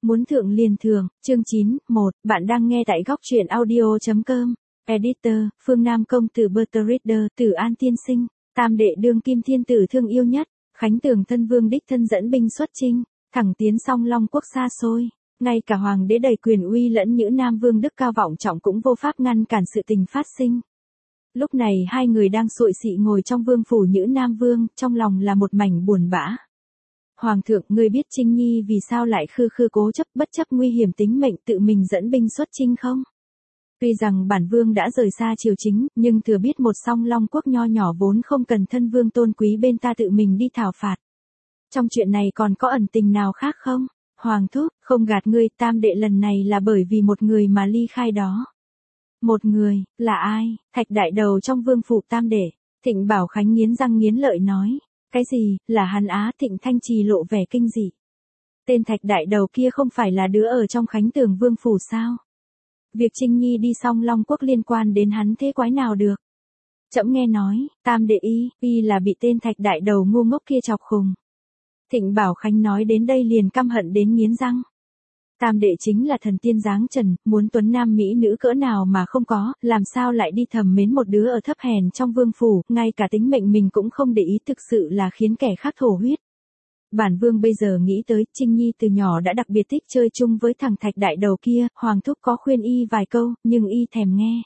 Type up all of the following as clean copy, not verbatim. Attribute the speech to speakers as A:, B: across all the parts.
A: Muốn thượng liền thượng, chương 9, 1, bạn đang nghe tại góc truyện audio.com. Editor, Phương Nam công tử Bertrand, Tử An tiên sinh, tam đệ đương kim thiên tử thương yêu nhất, Khánh Tường thân vương đích thân dẫn binh xuất chinh, thẳng tiến song Long quốc xa xôi. Ngay cả hoàng đế đầy quyền uy lẫn Nhữ Nam vương đức cao vọng trọng cũng vô pháp ngăn cản sự tình phát sinh. Lúc này hai người đang sụi xị ngồi trong vương phủ Nhữ Nam vương, trong lòng là một mảnh buồn bã. Hoàng thượng, ngươi biết Trinh Nhi vì sao lại khư cố chấp bất chấp nguy hiểm tính mệnh tự mình dẫn binh xuất chinh không? Tuy rằng bản vương đã rời xa triều chính, nhưng thừa biết một song Long quốc nho nhỏ vốn không cần thân vương tôn quý bên ta tự mình đi thảo phạt. Trong chuyện này còn có ẩn tình nào khác không? Hoàng thúc, không gạt ngươi, tam đệ lần này là bởi vì một người mà ly khai đó. Một người, là ai? Thạch đại đầu trong vương phủ tam đệ. Thịnh Bảo Khánh nghiến răng nghiến lợi nói. Cái gì, là hắn á? Thịnh Thanh Trì lộ vẻ kinh dị. Tên thạch đại đầu kia không phải là đứa ở trong Khánh Tường vương phủ sao? Việc Trinh Nhi đi song Long quốc liên quan đến hắn thế quái nào được? Trẫm nghe nói, tam đệ y là bị tên thạch đại đầu ngu ngốc kia chọc khùng. Thịnh Bảo Khánh nói đến đây liền căm hận đến nghiến răng. Tam đệ chính là thần tiên dáng trần, muốn tuấn nam mỹ nữ cỡ nào mà không có, làm sao lại đi thầm mến một đứa ở thấp hèn trong vương phủ, ngay cả tính mệnh mình cũng không để ý, thực sự là khiến kẻ khác thổ huyết. Bản vương bây giờ nghĩ tới, Trinh Nhi từ nhỏ đã đặc biệt thích chơi chung với thằng thạch đại đầu kia, hoàng thúc có khuyên y vài câu, nhưng y thèm nghe.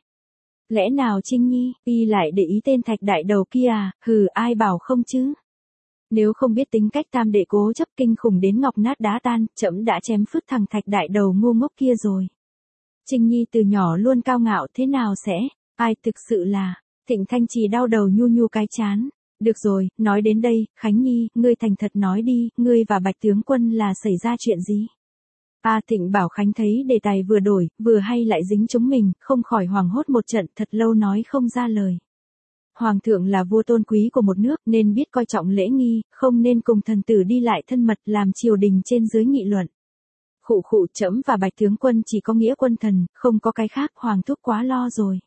A: Lẽ nào Trinh Nhi, y lại để ý tên thạch đại đầu kia à, hừ, ai bảo không chứ? Nếu không biết tính cách tam đệ cố chấp kinh khủng đến ngọc nát đá tan, trẫm đã chém phứt thằng thạch đại đầu ngu ngốc kia rồi. Trinh Nhi từ nhỏ luôn cao ngạo, thế nào sẽ, ai thực sự là, Thịnh Thanh Trì đau đầu nhu cái chán. Được rồi, nói đến đây, Khánh Nhi, ngươi thành thật nói đi, ngươi và Bạch tướng quân là xảy ra chuyện gì? Thịnh Bảo Khánh thấy đề tài vừa đổi, vừa hay lại dính chúng mình, không khỏi hoảng hốt một trận, thật lâu nói không ra lời. Hoàng thượng là vua tôn quý của một nước nên biết coi trọng lễ nghi, không nên cùng thần tử đi lại thân mật làm triều đình trên dưới nghị luận. Khụ trẫm và Bạch tướng quân chỉ có nghĩa quân thần, không có cái khác, hoàng thúc quá lo rồi.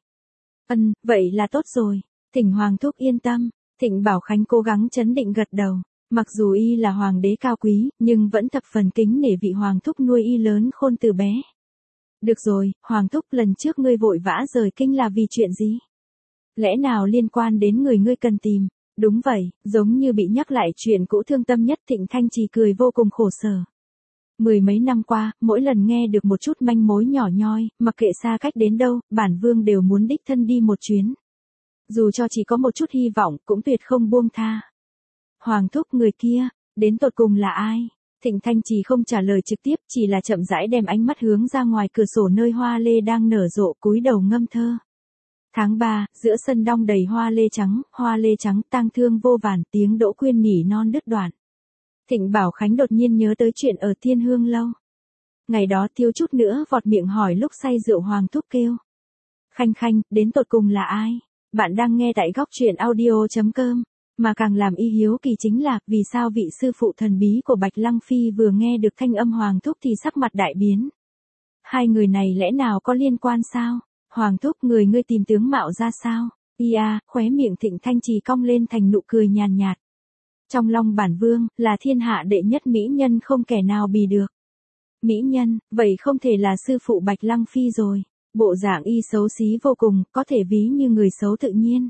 A: Vậy là tốt rồi, thỉnh hoàng thúc yên tâm. Thịnh Bảo Khánh cố gắng trấn định gật đầu, mặc dù y là hoàng đế cao quý, nhưng vẫn thập phần kính nể vị hoàng thúc nuôi y lớn khôn từ bé. Được rồi, hoàng thúc, lần trước ngươi vội vã rời kinh là vì chuyện gì? Lẽ nào liên quan đến người ngươi cần tìm? Đúng vậy, giống như bị nhắc lại chuyện cũ thương tâm nhất. Thịnh Thanh Trì cười vô cùng khổ sở. Mười mấy năm qua, mỗi lần nghe được một chút manh mối nhỏ nhoi, mặc kệ xa cách đến đâu, bản vương đều muốn đích thân đi một chuyến. Dù cho chỉ có một chút hy vọng, cũng tuyệt không buông tha. Hoàng thúc, người kia, đến tột cùng là ai? Thịnh Thanh Trì không trả lời trực tiếp, chỉ là chậm rãi đem ánh mắt hướng ra ngoài cửa sổ nơi hoa lê đang nở rộ, cúi đầu ngâm thơ. Tháng 3, giữa sân đong đầy hoa lê trắng tang thương vô vàn, tiếng Đỗ Quyên nỉ non đứt đoạn. Thịnh Bảo Khánh đột nhiên nhớ tới chuyện ở Thiên Hương lâu. Ngày đó thiếu chút nữa vọt miệng hỏi lúc say rượu hoàng thúc kêu. Khanh, đến tột cùng là ai? Bạn đang nghe tại góc truyện audio.com. Mà càng làm y hiếu kỳ chính là, vì sao vị sư phụ thần bí của Bạch Lăng Phi vừa nghe được thanh âm hoàng thúc thì sắc mặt đại biến. Hai người này lẽ nào có liên quan sao? Hoàng thúc, người ngươi tìm tướng mạo ra sao? Khóe miệng Thịnh Thanh Trì cong lên thành nụ cười nhàn nhạt. Trong lòng bản vương, là thiên hạ đệ nhất mỹ nhân không kẻ nào bì được. Mỹ nhân, vậy không thể là sư phụ Bạch Lăng Phi rồi. Bộ dạng y xấu xí vô cùng, có thể ví như người xấu tự nhiên.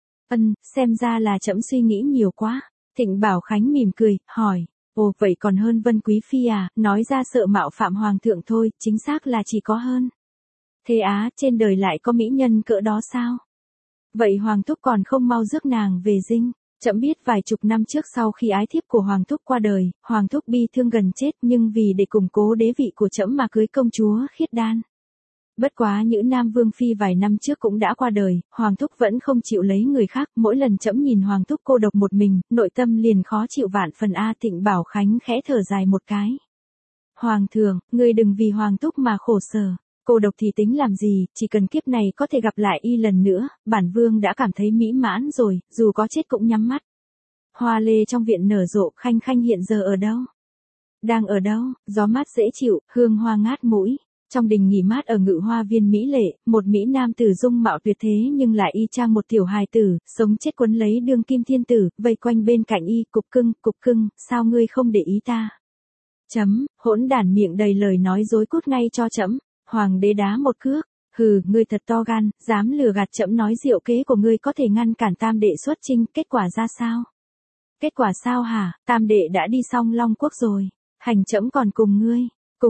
A: Xem ra là trẫm suy nghĩ nhiều quá. Thịnh Bảo Khánh mỉm cười, hỏi. Ồ, vậy còn hơn Vân Quý Phi à? Nói ra sợ mạo phạm hoàng thượng thôi, chính xác là chỉ có hơn. Thế á, trên đời lại có mỹ nhân cỡ đó sao? Vậy hoàng thúc còn không mau rước nàng về dinh. Trẫm biết vài chục năm trước sau khi ái thiếp của hoàng thúc qua đời, hoàng thúc bi thương gần chết, nhưng vì để củng cố đế vị của trẫm mà cưới công chúa Khiết Đan. Bất quá Nhữ Nam vương phi vài năm trước cũng đã qua đời, hoàng thúc vẫn không chịu lấy người khác, mỗi lần trẫm nhìn hoàng thúc cô độc một mình, nội tâm liền khó chịu vạn phần. Thịnh Bảo Khánh khẽ thở dài một cái. Hoàng thượng, ngươi đừng vì hoàng thúc mà khổ sở. Cô độc thì tính làm gì, chỉ cần kiếp này có thể gặp lại y lần nữa, bản vương đã cảm thấy mỹ mãn rồi, dù có chết cũng nhắm mắt. Hoa lê trong viện nở rộ, Khanh hiện giờ ở đâu? Đang ở đâu? Gió mát dễ chịu, hương hoa ngát mũi. Trong đình nghỉ mát ở Ngự Hoa Viên mỹ lệ, một mỹ nam tử dung mạo tuyệt thế nhưng lại y chang một tiểu hài tử, sống chết quấn lấy đương kim thiên tử, vây quanh bên cạnh y, cục cưng, sao ngươi không để ý ta? Hỗn đản miệng đầy lời nói dối cút ngay cho trẫm. Hoàng đế đá một cước. Hừ, ngươi thật to gan, dám lừa gạt trẫm nói diệu kế của ngươi có thể ngăn cản tam đệ xuất chinh, kết quả ra sao? Kết quả sao hả? Tam đệ đã đi xong Long Quốc rồi. Hành trẫm còn cùng ngươi.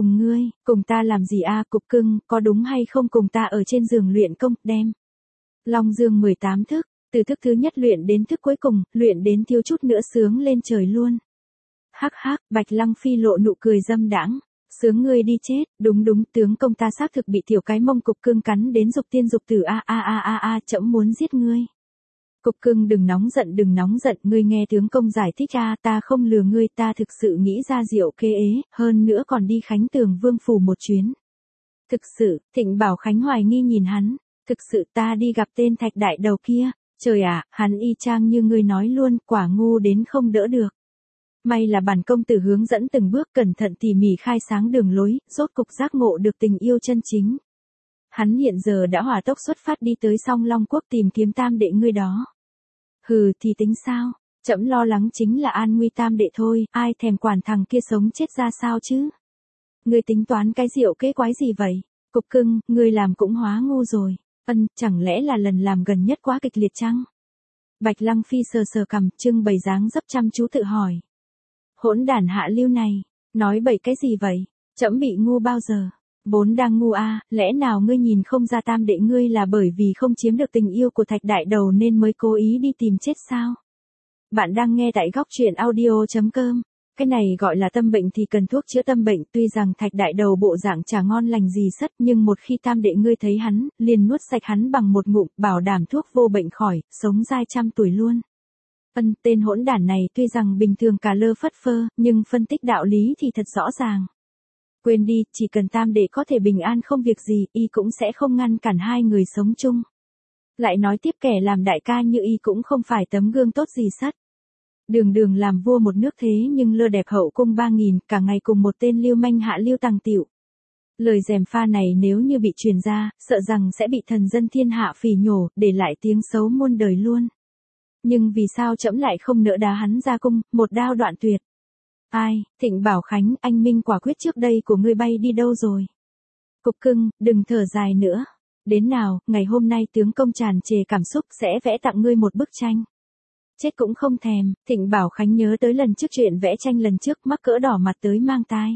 A: Cùng ta làm gì a? Cục cưng, có đúng hay không cùng ta ở trên giường luyện công, đem. Long Dương 18 thức, từ thức thứ nhất luyện đến thức cuối cùng, luyện đến thiếu chút nữa sướng lên trời luôn. Hắc hắc, Bạch Lăng Phi lộ nụ cười dâm đãng. Sướng ngươi đi chết, đúng, tướng công ta xác thực bị tiểu cái mông cục cưng cắn đến dục tiên dục tử trẫm muốn giết ngươi. Cục cưng đừng nóng giận, ngươi nghe tướng công giải thích ta không lừa ngươi, ta thực sự nghĩ ra diệu kế ế, hơn nữa còn đi Khánh Tường Vương phủ một chuyến. Thực sự, Thịnh Bảo Khánh hoài nghi nhìn hắn, thực sự ta đi gặp tên thạch đại đầu kia, trời ạ, hắn y chang như ngươi nói luôn, quả ngu đến không đỡ được. May là bản công tử hướng dẫn từng bước cẩn thận tỉ mỉ khai sáng đường lối, rốt cục giác ngộ được tình yêu chân chính. Hắn hiện giờ đã hỏa tốc xuất phát đi tới Song Long Quốc tìm kiếm tam đệ ngươi đó. Hừ thì tính sao, trẫm lo lắng chính là an nguy tam đệ thôi, ai thèm quản thằng kia sống chết ra sao chứ. Ngươi tính toán cái diệu kế quái gì vậy? Cục cưng, ngươi làm cũng hóa ngu rồi. Chẳng lẽ là lần làm gần nhất quá kịch liệt chăng? Bạch Lăng Phi sờ cằm, trưng bày dáng dấp chăm chú tự hỏi. Hỗn đản hạ lưu này, nói bậy cái gì vậy? Trẫm bị ngu bao giờ? Vốn đang ngu lẽ nào ngươi nhìn không ra tam đệ ngươi là bởi vì không chiếm được tình yêu của thạch đại đầu nên mới cố ý đi tìm chết sao? Bạn đang nghe tại góc truyện audio.com. Cái này gọi là tâm bệnh thì cần thuốc chữa tâm bệnh, tuy rằng thạch đại đầu bộ dạng chả ngon lành gì sất, nhưng một khi tam đệ ngươi thấy hắn, liền nuốt sạch hắn bằng một ngụm, bảo đảm thuốc vô bệnh khỏi, sống dai 100 tuổi luôn. Tên hỗn đản này tuy rằng bình thường cả lơ phất phơ, nhưng phân tích đạo lý thì thật rõ ràng. Quên đi, chỉ cần tam đệ có thể bình an không việc gì, y cũng sẽ không ngăn cản hai người sống chung. Lại nói tiếp kẻ làm đại ca như y cũng không phải tấm gương tốt gì sất. Đường làm vua một nước thế nhưng lơ đẹp hậu cung 3000, cả ngày cùng một tên lưu manh hạ lưu tàng tiểu. Lời gièm pha này nếu như bị truyền ra, sợ rằng sẽ bị thần dân thiên hạ phỉ nhổ, để lại tiếng xấu muôn đời luôn. Nhưng vì sao trẫm lại không nỡ đá hắn ra cung, một đao đoạn tuyệt? Ai, Thịnh Bảo Khánh, anh minh quả quyết trước đây của ngươi bay đi đâu rồi? Cục cưng, đừng thở dài nữa. Đến nào, ngày hôm nay tướng công tràn trề cảm xúc sẽ vẽ tặng ngươi một bức tranh. Chết cũng không thèm, Thịnh Bảo Khánh nhớ tới lần trước chuyện vẽ tranh lần trước mắc cỡ đỏ mặt tới mang tai.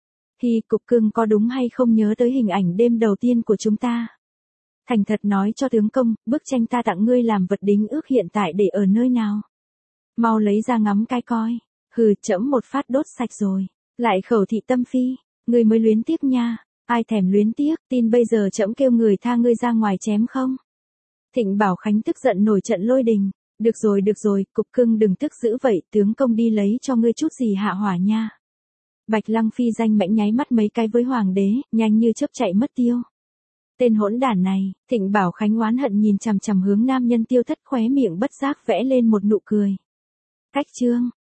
A: Cục cưng có đúng hay không nhớ tới hình ảnh đêm đầu tiên của chúng ta? Thành thật nói cho tướng công, bức tranh ta tặng ngươi làm vật đính ước hiện tại để ở nơi nào? Mau lấy ra ngắm cái coi. Hừ, trẫm một phát đốt sạch rồi. Lại khẩu thị tâm phi, ngươi mới luyến tiếc nha. Ai thèm luyến tiếc, tin bây giờ trẫm kêu người tha ngươi ra ngoài chém không? Thịnh Bảo Khánh tức giận nổi trận lôi đình. Được rồi, cục cưng đừng tức dữ vậy, tướng công đi lấy cho ngươi chút gì hạ hỏa nha. Bạch Lăng Phi danh mãnh nháy mắt mấy cái với hoàng đế, nhanh như chớp chạy mất tiêu. Tên hỗn đản này, Thịnh Bảo Khánh oán hận nhìn chằm chằm hướng nam nhân tiêu thất, khóe miệng bất giác vẽ lên một nụ cười. Cách chương.